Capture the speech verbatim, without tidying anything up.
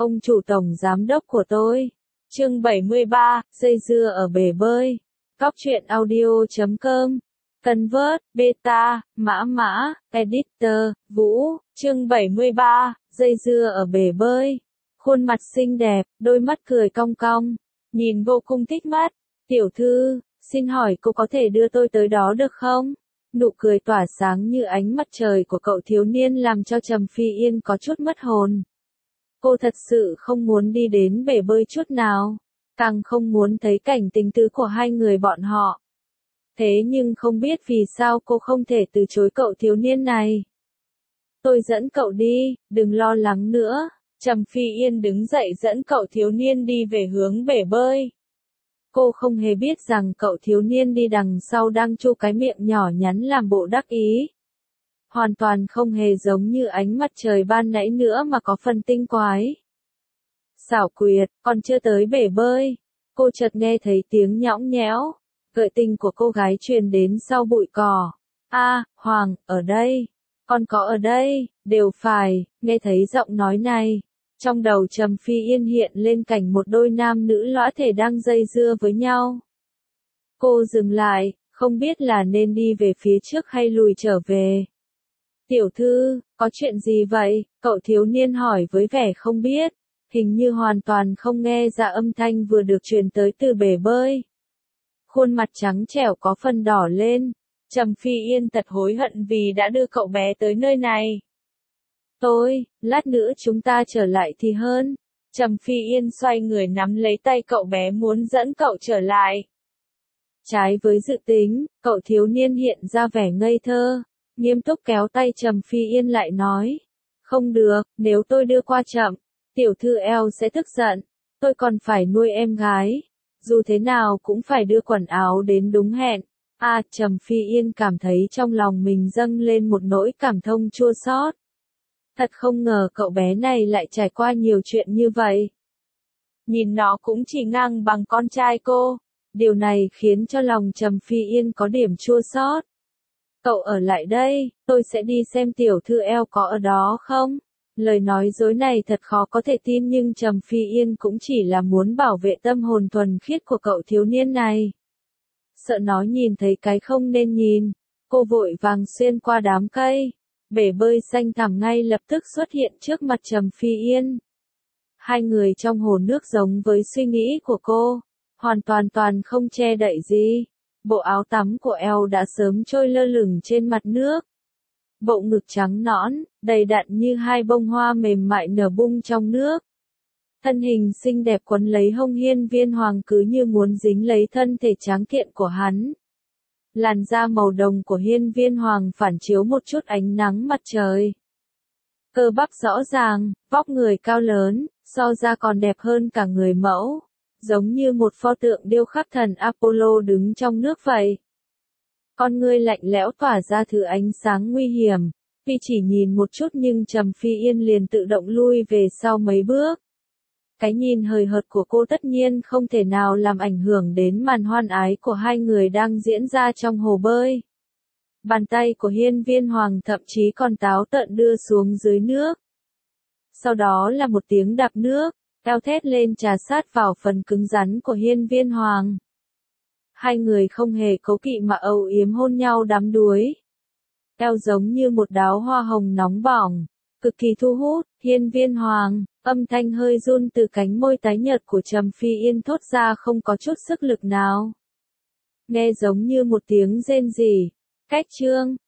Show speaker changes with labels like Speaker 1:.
Speaker 1: ông chủ tổng giám đốc của tôi. Chương bảy mươi ba, dây dưa ở bể bơi. Cóc truyện audio chấm com. Convert, beta, mã mã, editor, Vũ. Chương bảy mươi ba, dây dưa ở bể bơi. Khuôn mặt xinh đẹp, đôi mắt cười cong cong, nhìn vô cùng thích mắt. Tiểu thư, xin hỏi cô có thể đưa tôi tới đó được không? Nụ cười tỏa sáng như ánh mặt trời của cậu thiếu niên làm cho Trầm Phi Yên có chút mất hồn. Cô thật sự không muốn đi đến bể bơi chút nào, càng không muốn thấy cảnh tình tứ của hai người bọn họ. Thế nhưng không biết vì sao cô không thể từ chối cậu thiếu niên này. Tôi dẫn cậu đi, đừng lo lắng nữa. Trầm Phi Yên đứng dậy dẫn cậu thiếu niên đi về hướng bể bơi. Cô không hề biết rằng cậu thiếu niên đi đằng sau đang chu cái miệng nhỏ nhắn làm bộ đắc ý. Hoàn toàn không hề giống như ánh mặt trời ban nãy nữa mà có phần tinh quái. Xảo quyệt, còn chưa tới bể bơi. Cô chợt nghe thấy tiếng nhõng nhẽo, gợi tình của cô gái truyền đến sau bụi cỏ. A, Hoàng, ở đây. Con có ở đây, đều phải, nghe thấy giọng nói này. Trong đầu Trầm Phi Yên hiện lên cảnh một đôi nam nữ lõa thể đang dây dưa với nhau. Cô dừng lại, không biết là nên đi về phía trước hay lùi trở về. Tiểu thư, có chuyện gì vậy? Cậu thiếu niên hỏi với vẻ không biết, hình như hoàn toàn không nghe ra âm thanh vừa được truyền tới từ bể bơi. Khuôn mặt trắng trẻo có phần đỏ lên, Trầm Phi Yên thật hối hận vì đã đưa cậu bé tới nơi này. Tôi, lát nữa chúng ta trở lại thì hơn. Trầm Phi Yên xoay người nắm lấy tay cậu bé muốn dẫn cậu trở lại. Trái với dự tính, cậu thiếu niên hiện ra vẻ ngây thơ, nghiêm túc kéo tay Trầm Phi Yên lại nói. Không được, nếu tôi đưa qua chậm, tiểu thư eo sẽ tức giận, tôi còn phải nuôi em gái. Dù thế nào cũng phải đưa quần áo đến đúng hẹn. À, Trầm Phi Yên cảm thấy trong lòng mình dâng lên một nỗi cảm thông chua xót. Thật không ngờ cậu bé này lại trải qua nhiều chuyện như vậy. Nhìn nó cũng chỉ ngang bằng con trai cô. Điều này khiến cho lòng Trầm Phi Yên có điểm chua xót. Cậu ở lại đây, tôi sẽ đi xem tiểu thư eo có ở đó không? Lời nói dối này thật khó có thể tin nhưng Trầm Phi Yên cũng chỉ là muốn bảo vệ tâm hồn thuần khiết của cậu thiếu niên này. Sợ nó nhìn thấy cái không nên nhìn, cô vội vàng xuyên qua đám cây. Bể bơi xanh thẳm ngay lập tức xuất hiện trước mặt Trầm Phi Yên. Hai người trong hồ nước giống với suy nghĩ của cô, hoàn toàn toàn không che đậy gì. Bộ áo tắm của eo đã sớm trôi lơ lửng trên mặt nước. Bộ ngực trắng nõn, đầy đặn như hai bông hoa mềm mại nở bung trong nước. Thân hình xinh đẹp quấn lấy hông Hiên Viên Hoàng cứ như muốn dính lấy thân thể tráng kiện của hắn. Làn da màu đồng của Hiên Viên Hoàng phản chiếu một chút ánh nắng mặt trời. Cơ bắp rõ ràng, vóc người cao lớn, so ra còn đẹp hơn cả người mẫu, giống như một pho tượng điêu khắc thần Apollo đứng trong nước vậy. Con ngươi lạnh lẽo tỏa ra thứ ánh sáng nguy hiểm, vì chỉ nhìn một chút nhưng Trầm Phi Yên liền tự động lui về sau mấy bước. Cái nhìn hời hợt của cô tất nhiên không thể nào làm ảnh hưởng đến màn hoan ái của hai người đang diễn ra trong hồ bơi. Bàn tay của Hiên Viên Hoàng thậm chí còn táo tợn đưa xuống dưới nước. Sau đó là một tiếng đạp nước, eo thét lên trà sát vào phần cứng rắn của Hiên Viên Hoàng. Hai người không hề cố kỵ mà âu yếm hôn nhau đắm đuối. Eo giống như một đóa hoa hồng nóng bỏng, cực kỳ thu hút. Hiên Viên Hoàng, âm thanh hơi run từ cánh môi tái nhợt của Trầm Phi Yên thốt ra không có chút sức lực nào. Nghe giống như một tiếng rên rỉ. Cách chương,